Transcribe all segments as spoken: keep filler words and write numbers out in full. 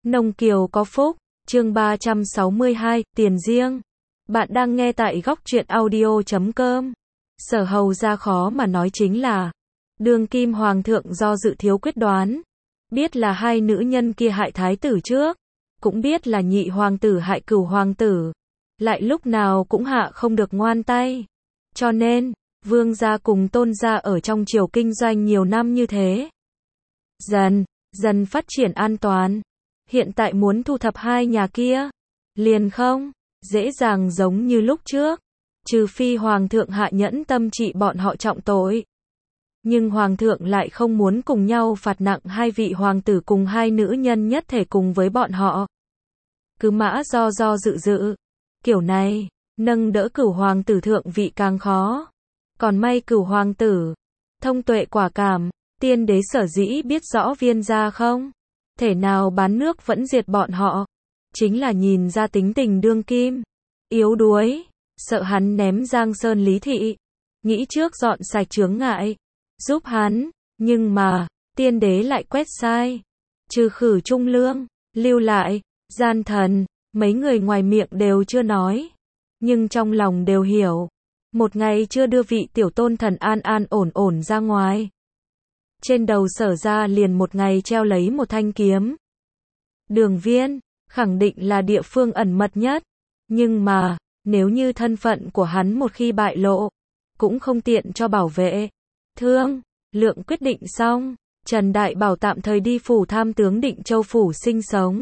Nông Kiều có phúc, chương ba trăm sáu mươi hai, tiền riêng. Bạn đang nghe tại góc truyện audio chấm com. Sở Hầu ra khó mà nói chính là, đương kim hoàng thượng do dự thiếu quyết đoán. Biết là hai nữ nhân kia hại thái tử trước, cũng biết là nhị hoàng tử hại cửu hoàng tử. Lại lúc nào cũng hạ không được ngoan tay. Cho nên, vương gia cùng tôn gia ở trong triều kinh doanh nhiều năm như thế. Dần, dần phát triển an toàn. Hiện tại muốn thu thập hai nhà kia, liền không dễ dàng giống như lúc trước, trừ phi hoàng thượng hạ nhẫn tâm trị bọn họ trọng tội. Nhưng hoàng thượng lại không muốn cùng nhau phạt nặng hai vị hoàng tử cùng hai nữ nhân nhất thể cùng với bọn họ. Cứ mã do do dự dự, kiểu này, nâng đỡ cửu hoàng tử thượng vị càng khó. Còn may cửu hoàng tử, thông tuệ quả cảm, tiên đế sở dĩ biết rõ viên gia không thể nào bán nước vẫn diệt bọn họ. Chính là nhìn ra tính tình đương kim, yếu đuối, sợ hắn ném Giang Sơn Lý Thị. Nghĩ trước dọn sạch chướng ngại, giúp hắn, nhưng mà, tiên đế lại quét sai. Trừ khử trung lương, lưu lại, gian thần, mấy người ngoài miệng đều chưa nói. Nhưng trong lòng đều hiểu. Một ngày chưa đưa vị tiểu tôn thần an an ổn ổn ra ngoài. Trên đầu Sở ra liền một ngày treo lấy một thanh kiếm. Đường Viên, khẳng định là địa phương ẩn mật nhất. Nhưng mà, nếu như thân phận của hắn một khi bại lộ, cũng không tiện cho bảo vệ. Thương, lượng quyết định xong, Trần Đại Bảo tạm thời đi phủ tham tướng Định Châu phủ sinh sống.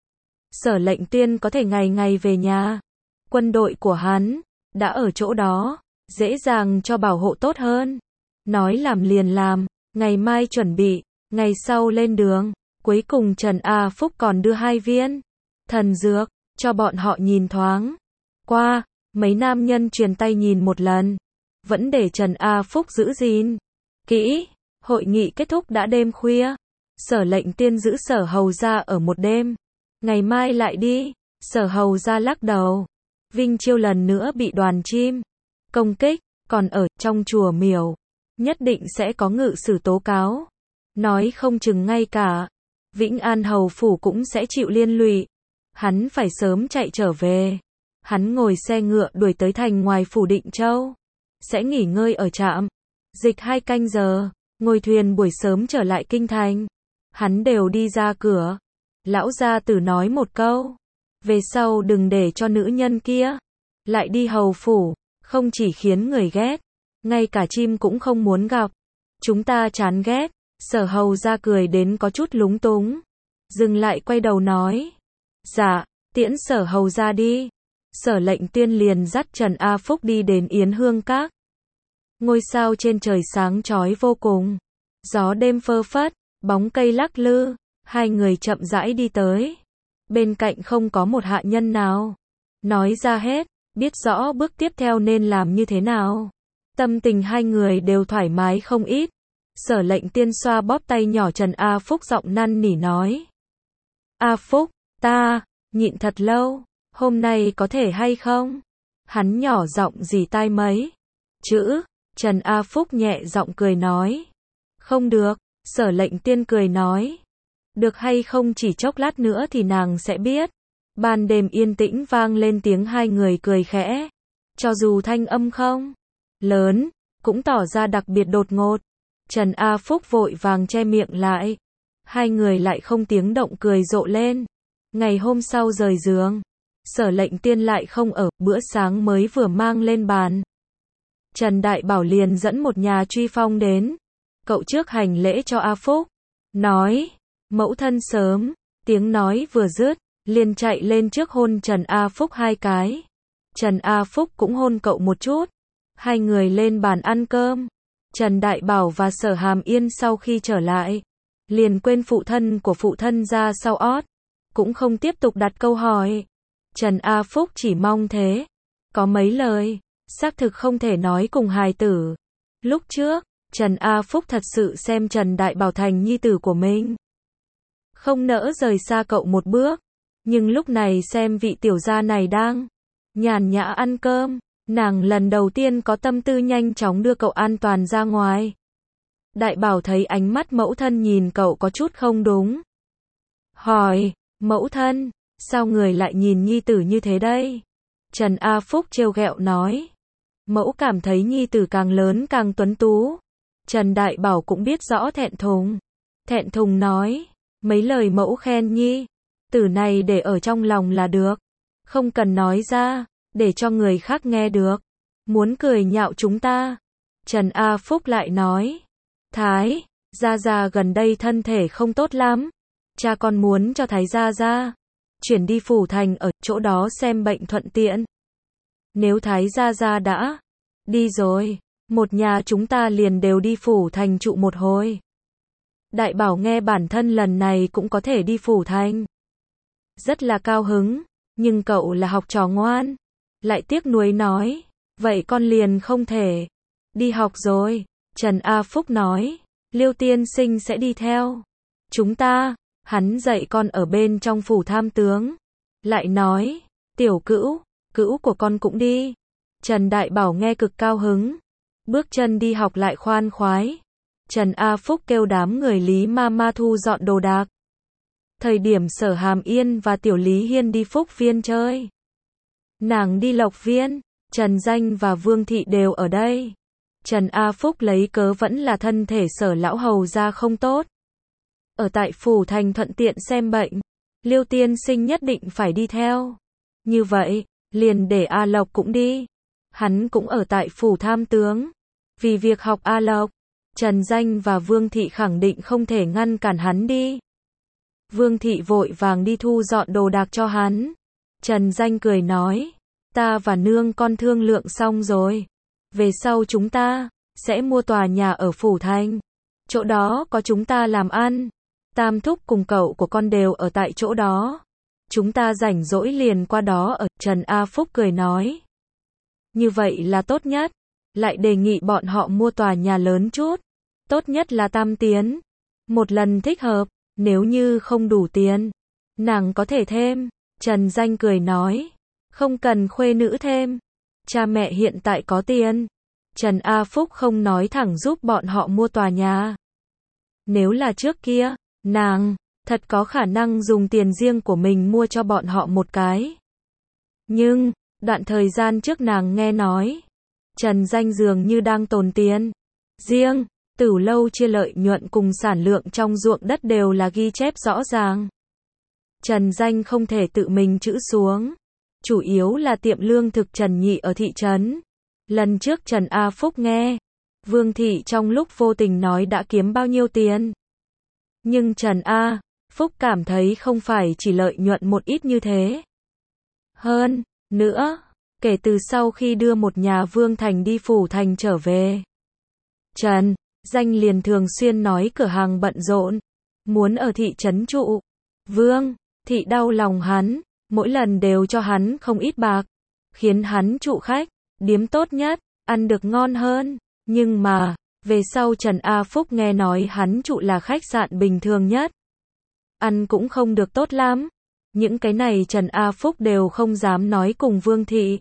Sở Lệnh Tuyên có thể ngày ngày về nhà. Quân đội của hắn đã ở chỗ đó, dễ dàng cho bảo hộ tốt hơn. Nói làm liền làm, ngày mai chuẩn bị, ngày sau lên đường. Cuối cùng Trần A Phúc còn đưa hai viên thần dược cho bọn họ nhìn thoáng qua. Mấy nam nhân truyền tay nhìn một lần, vẫn để Trần A Phúc giữ gìn kỹ. Hội nghị kết thúc đã đêm khuya. Sở Lệnh Tiên giữ Sở Hầu ra ở một đêm, ngày mai lại đi. Sở Hầu ra lắc đầu. Vinh Chiêu lần nữa bị đoàn chim công kích, còn ở trong chùa miểu, nhất định sẽ có ngự sử tố cáo. Nói không chừng ngay cả Vĩnh An hầu phủ cũng sẽ chịu liên lụy. Hắn phải sớm chạy trở về. Hắn ngồi xe ngựa đuổi tới thành ngoài phủ Định Châu, sẽ nghỉ ngơi ở trạm dịch hai canh giờ, ngồi thuyền buổi sớm trở lại kinh thành. Hắn đều đi ra cửa, lão gia tử nói một câu, về sau đừng để cho nữ nhân kia lại đi hầu phủ, không chỉ khiến người ghét, ngay cả chim cũng không muốn gặp. Chúng ta chán ghét. Sở Hầu ra cười đến có chút lúng túng, dừng lại quay đầu nói, dạ, tiễn Sở Hầu ra đi. Sở Lệnh Tuyên liền dắt Trần A Phúc đi đến Yến Hương Các. Ngôi sao trên trời sáng chói vô cùng, gió đêm phơ phất, bóng cây lắc lư. Hai người chậm rãi đi tới, bên cạnh không có một hạ nhân nào nói ra hết, biết rõ bước tiếp theo nên làm như thế nào. Tâm tình hai người đều thoải mái không ít. Sở Lệnh Tiên xoa bóp tay nhỏ Trần A Phúc, giọng năn nỉ nói, A Phúc, ta nhịn thật lâu, hôm nay có thể hay không? Hắn nhỏ giọng rỉ tai mấy chữ. Trần A Phúc nhẹ giọng cười nói, không được. Sở Lệnh Tiên cười nói, được hay không chỉ chốc lát nữa thì nàng sẽ biết. Ban đêm yên tĩnh vang lên tiếng hai người cười khẽ, cho dù thanh âm không lớn, cũng tỏ ra đặc biệt đột ngột. Trần A Phúc vội vàng che miệng lại. Hai người lại không tiếng động cười rộ lên. Ngày hôm sau rời giường, Sở Lệnh Tiên lại không ở, bữa sáng mới vừa mang lên bàn. Trần Đại Bảo liền dẫn một nhà truy phong đến. Cậu trước hành lễ cho A Phúc, nói, mẫu thân sớm. Tiếng nói vừa dứt, liền chạy lên trước hôn Trần A Phúc hai cái. Trần A Phúc cũng hôn cậu một chút. Hai người lên bàn ăn cơm. Trần Đại Bảo và Sở Hàm Yên sau khi trở lại, liền quên phụ thân của phụ thân ra sau ót, cũng không tiếp tục đặt câu hỏi. Trần A Phúc chỉ mong thế. Có mấy lời, xác thực không thể nói cùng hài tử. Lúc trước, Trần A Phúc thật sự xem Trần Đại Bảo thành nhi tử của mình, không nỡ rời xa cậu một bước. Nhưng lúc này xem vị tiểu gia này đang nhàn nhã ăn cơm, nàng lần đầu tiên có tâm tư nhanh chóng đưa cậu an toàn ra ngoài. Đại Bảo thấy ánh mắt mẫu thân nhìn cậu có chút không đúng, hỏi, Mẫu thân, sao người lại nhìn nhi tử như thế đây? Trần A Phúc trêu ghẹo nói. Mẫu cảm thấy nhi tử càng lớn càng tuấn tú. Trần Đại Bảo cũng biết rõ thẹn thùng. Thẹn thùng nói, mấy lời mẫu khen nhi tử này để ở trong lòng là được. Không cần nói ra, để cho người khác nghe được. Muốn cười nhạo chúng ta. Trần A Phúc lại nói, Thái, Gia Gia gần đây thân thể không tốt lắm. Cha con muốn cho Thái Gia Gia chuyển đi Phủ Thành ở chỗ đó xem bệnh thuận tiện. Nếu Thái Gia Gia đã đi rồi, một nhà chúng ta liền đều đi Phủ Thành trụ một hồi. Đại Bảo nghe bản thân lần này cũng có thể đi Phủ Thành. Rất là cao hứng, nhưng cậu là học trò ngoan. Lại tiếc nuối nói, vậy con liền không thể đi học rồi. Trần A Phúc nói, Liêu tiên sinh sẽ đi theo chúng ta. Hắn dạy con ở bên trong phủ tham tướng. Lại nói, tiểu cữu, cữu của con cũng đi. Trần Đại Bảo nghe cực cao hứng. Bước chân đi học lại khoan khoái. Trần A Phúc kêu đám người Lý Mama thu dọn đồ đạc. Thời điểm Sở Hàm Yên và Tiểu Lý Hiên đi Phúc Viên chơi. Nàng đi Lộc Viên, Trần Danh và Vương Thị đều ở đây. Trần A Phúc lấy cớ vẫn là thân thể Sở lão hầu ra không tốt. Ở tại Phủ Thành thuận tiện xem bệnh. Liêu tiên sinh nhất định phải đi theo. Như vậy, liền để A Lộc cũng đi. Hắn cũng ở tại Phủ Tham tướng. Vì việc học A Lộc, Trần Danh và Vương Thị khẳng định không thể ngăn cản hắn đi. Vương Thị vội vàng đi thu dọn đồ đạc cho hắn. Trần Danh cười nói, ta và nương con thương lượng xong rồi. Về sau chúng ta sẽ mua tòa nhà ở Phủ Thành. Chỗ đó có chúng ta làm ăn. Tam thúc cùng cậu của con đều ở tại chỗ đó. Chúng ta rảnh rỗi liền qua đó ở. Trần A Phúc cười nói, như vậy là tốt nhất. Lại đề nghị bọn họ mua tòa nhà lớn chút. Tốt nhất là tam tiến. Một lần thích hợp. Nếu như không đủ tiền, nàng có thể thêm. Trần Danh cười nói, không cần khuê nữ thêm. Cha mẹ hiện tại có tiền. Trần A Phúc không nói thẳng giúp bọn họ mua tòa nhà. Nếu là trước kia, nàng thật có khả năng dùng tiền riêng của mình mua cho bọn họ một cái. Nhưng, đoạn thời gian trước nàng nghe nói, Trần Danh dường như đang tồn tiền riêng. Tử lâu chia lợi nhuận cùng sản lượng trong ruộng đất đều là ghi chép rõ ràng. Trần Danh không thể tự mình trữ xuống. Chủ yếu là tiệm lương thực Trần Nhị ở thị trấn. Lần trước Trần A Phúc nghe Vương Thị trong lúc vô tình nói đã kiếm bao nhiêu tiền. Nhưng Trần A Phúc cảm thấy không phải chỉ lợi nhuận một ít như thế. Hơn nữa, kể từ sau khi đưa một nhà Vương Thành đi Phủ Thành trở về, Trần Danh liền thường xuyên nói cửa hàng bận rộn, muốn ở thị trấn trụ. Vương Thị đau lòng hắn, mỗi lần đều cho hắn không ít bạc, khiến hắn trụ khách điếm tốt nhất, ăn được ngon hơn. Nhưng mà, về sau Trần A Phúc nghe nói hắn trụ là khách sạn bình thường nhất, ăn cũng không được tốt lắm. Những cái này Trần A Phúc đều không dám nói cùng Vương Thị,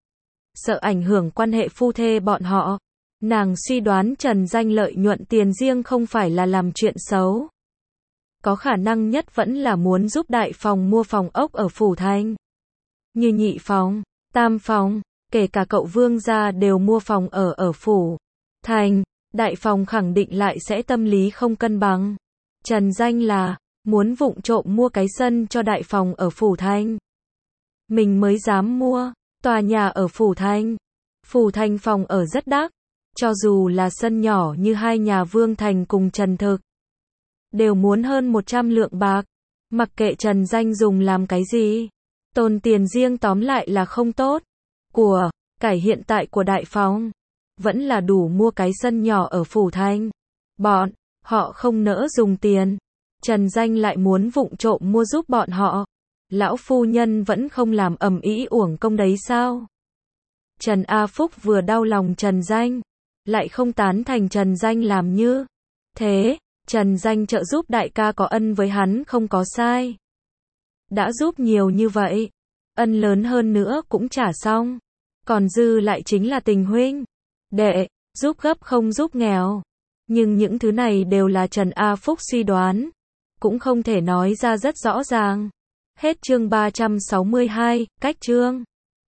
sợ ảnh hưởng quan hệ phu thê bọn họ. Nàng suy đoán Trần Danh lợi nhuận tiền riêng không phải là làm chuyện xấu. Có khả năng nhất vẫn là muốn giúp Đại Phòng mua phòng ốc ở Phủ Thành. Như Nhị Phòng, Tam Phòng, kể cả cậu Vương gia đều mua phòng ở ở Phủ Thành. Đại Phòng khẳng định lại sẽ tâm lý không cân bằng. Trần Danh là muốn vụng trộm mua cái sân cho Đại Phòng ở Phủ Thành. Mình mới dám mua tòa nhà ở Phủ Thành. Phủ Thành phòng ở rất đắt. Cho dù là sân nhỏ như hai nhà Vương Thành cùng Trần Thực, đều muốn hơn một trăm lượng bạc. Mặc kệ Trần Danh dùng làm cái gì, tồn tiền riêng tóm lại là không tốt. Của cải hiện tại của Đại Phòng vẫn là đủ mua cái sân nhỏ ở Phủ Thành. Bọn họ không nỡ dùng tiền, Trần Danh lại muốn vụng trộm mua giúp bọn họ. Lão phu nhân vẫn không làm ầm ĩ uổng công đấy sao? Trần A Phúc vừa đau lòng Trần Danh, lại không tán thành Trần Danh làm như thế. Trần Danh trợ giúp đại ca có ân với hắn không có sai. Đã giúp nhiều như vậy, ân lớn hơn nữa cũng trả xong. Còn dư lại chính là tình huynh đệ, giúp gấp không giúp nghèo. Nhưng những thứ này đều là Trần A Phúc suy đoán, cũng không thể nói ra rất rõ ràng. Hết chương ba trăm sáu mươi hai, cách chương